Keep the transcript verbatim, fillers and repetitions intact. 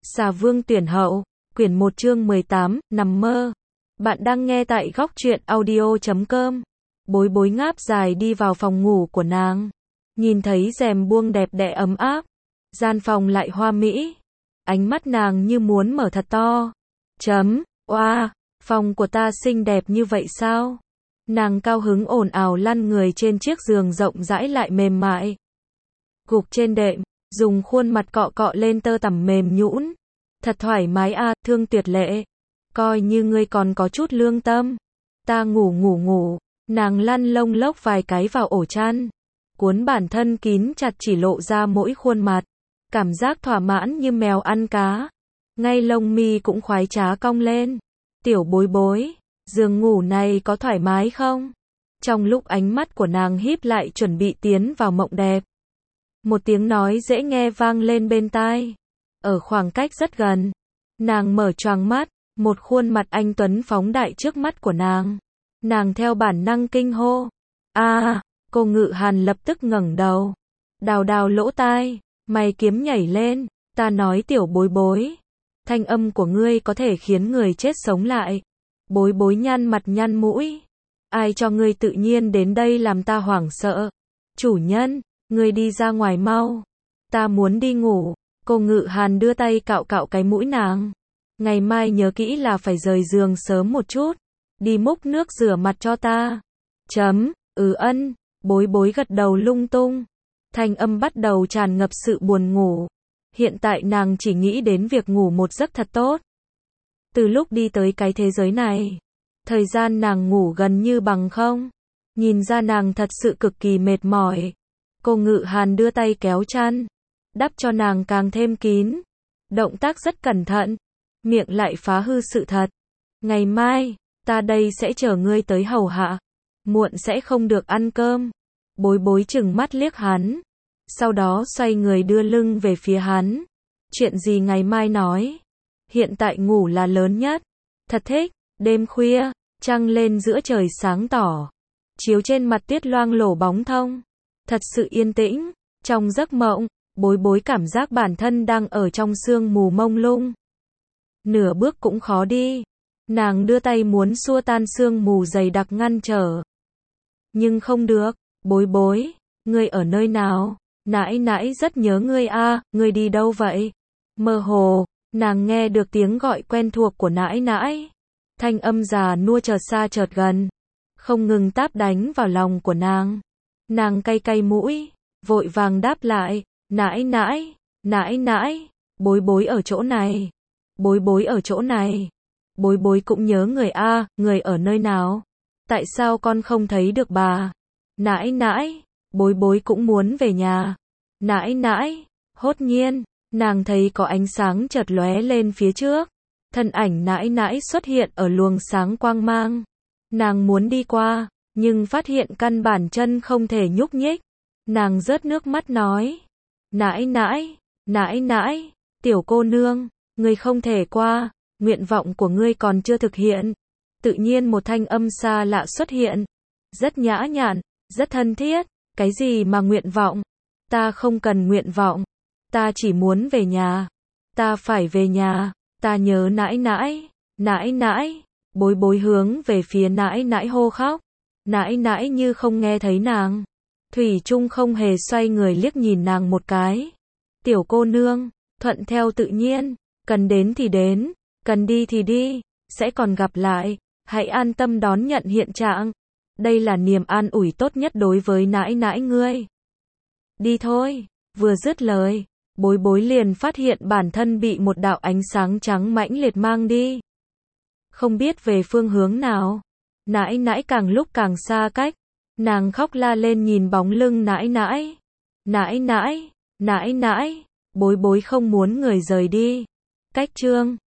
Xà Vương tuyển hậu, quyển một chương mười tám, nằm mơ. Bạn đang nghe tại góc truyện audio chấm com. Bối bối ngáp dài đi vào phòng ngủ của nàng. Nhìn thấy rèm buông đẹp đẽ ấm áp. Gian phòng lại hoa mỹ. Ánh mắt nàng như muốn mở thật to. Chấm, oa, phòng của ta xinh đẹp như vậy sao? Nàng cao hứng ồn ào lăn người trên chiếc giường rộng rãi lại mềm mại. Gục trên đệm, dùng khuôn mặt cọ cọ lên tơ tằm mềm nhũn. Thật thoải mái a, à, thương tuyệt lệ. Coi như ngươi còn có chút lương tâm. Ta ngủ ngủ ngủ, nàng lăn lông lốc vài cái vào ổ chăn. Cuốn bản thân kín chặt chỉ lộ ra mỗi khuôn mặt. Cảm giác thỏa mãn như mèo ăn cá. Ngay lông mi cũng khoái trá cong lên. Tiểu bối bối, giường ngủ này có thoải mái không? Trong lúc ánh mắt của nàng híp lại chuẩn bị tiến vào mộng đẹp. Một tiếng nói dễ nghe vang lên bên tai. Ở khoảng cách rất gần. Nàng mở choàng mắt, một khuôn mặt anh tuấn phóng đại trước mắt của nàng. Nàng theo bản năng kinh hô. A, à, cô Ngự Hàn lập tức ngẩng đầu. Đào đào lỗ tai, mày kiếm nhảy lên, ta nói tiểu bối bối. Thanh âm của ngươi có thể khiến người chết sống lại. Bối bối nhăn mặt nhăn mũi. Ai cho ngươi tự nhiên đến đây làm ta hoảng sợ? Chủ nhân, ngươi đi ra ngoài mau. Ta muốn đi ngủ. Cô Ngự Hàn đưa tay cạo cạo cái mũi nàng. Ngày mai nhớ kỹ là phải rời giường sớm một chút. Đi múc nước rửa mặt cho ta. Chấm, ừ ân, bối bối gật đầu lung tung. Thanh âm bắt đầu tràn ngập sự buồn ngủ. Hiện tại nàng chỉ nghĩ đến việc ngủ một giấc thật tốt. Từ lúc đi tới cái thế giới này, thời gian nàng ngủ gần như bằng không. Nhìn ra nàng thật sự cực kỳ mệt mỏi. Cô Ngự Hàn đưa tay kéo chăn, đắp cho nàng càng thêm kín. Động tác rất cẩn thận, miệng lại phá hư sự thật. Ngày mai, ta đây sẽ chờ ngươi tới hầu hạ. Muộn sẽ không được ăn cơm. Bối bối chừng mắt liếc hắn. Sau đó xoay người đưa lưng về phía hắn. Chuyện gì ngày mai nói. Hiện tại ngủ là lớn nhất. Thật thích, đêm khuya, trăng lên giữa trời sáng tỏ. Chiếu trên mặt tuyết loang lổ bóng thông. Thật sự yên tĩnh. Trong giấc mộng, bối bối cảm giác bản thân đang ở trong sương mù mông lung. Nửa bước cũng khó đi. Nàng đưa tay muốn xua tan sương mù dày đặc ngăn trở. Nhưng không được. Bối bối, ngươi ở nơi nào? Nãi nãi rất nhớ ngươi a, à, ngươi đi đâu vậy? Mơ hồ, nàng nghe được tiếng gọi quen thuộc của nãi nãi. Thanh âm già nua chợt xa chợt gần, không ngừng táp đánh vào lòng của nàng. Nàng cay cay mũi, vội vàng đáp lại, nãi nãi, nãi nãi, bối bối ở chỗ này. Bối bối ở chỗ này. Bối bối cũng nhớ người a, à, người ở nơi nào? Tại sao con không thấy được bà? Nãi nãi, bối bối cũng muốn về nhà. Nãi nãi, hốt nhiên, nàng thấy có ánh sáng chợt lóe lên phía trước. Thân ảnh nãi nãi xuất hiện ở luồng sáng quang mang. Nàng muốn đi qua, nhưng phát hiện căn bản chân không thể nhúc nhích. Nàng rớt nước mắt nói. Nãi nãi, nãi nãi, tiểu cô nương, ngươi không thể qua, nguyện vọng của ngươi còn chưa thực hiện. Tự nhiên một thanh âm xa lạ xuất hiện. Rất nhã nhặn, rất thân thiết. Cái gì mà nguyện vọng? Ta không cần nguyện vọng. Ta chỉ muốn về nhà. Ta phải về nhà. Ta nhớ nãi nãi. Nãi nãi. Bối bối hướng về phía nãi nãi hô khóc. Nãi nãi như không nghe thấy nàng. Thủy chung không hề xoay người liếc nhìn nàng một cái. Tiểu cô nương, thuận theo tự nhiên. Cần đến thì đến. Cần đi thì đi. Sẽ còn gặp lại. Hãy an tâm đón nhận hiện trạng. Đây là niềm an ủi tốt nhất đối với nãi nãi ngươi. Đi thôi. Vừa dứt lời, bối bối liền phát hiện bản thân bị một đạo ánh sáng trắng mãnh liệt mang đi. Không biết về phương hướng nào. Nãi nãi càng lúc càng xa cách. Nàng khóc la lên nhìn bóng lưng nãi nãi. Nãi nãi, nãi nãi, bối bối không muốn người rời đi. Cách chương